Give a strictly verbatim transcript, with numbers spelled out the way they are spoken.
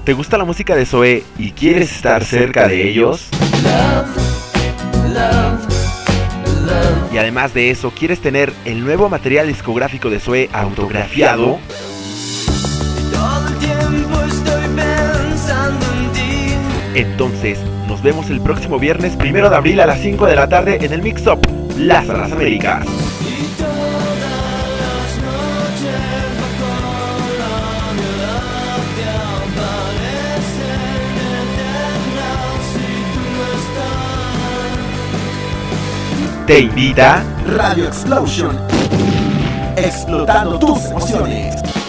¿Te gusta la música de Zoé y quieres estar cerca de ellos? Love, love, love. Y además de eso, ¿quieres tener el nuevo material discográfico de Zoé autografiado? Todo el tiempo estoy pensando en ti. Entonces, nos vemos el próximo viernes primero de abril a las cinco de la tarde en el Mix Up Plaza Las Américas. Y todas las noches bajo la mirada te aparecen eternas si tú no estás. Te invita Radio Explosion. Explotando tus emociones.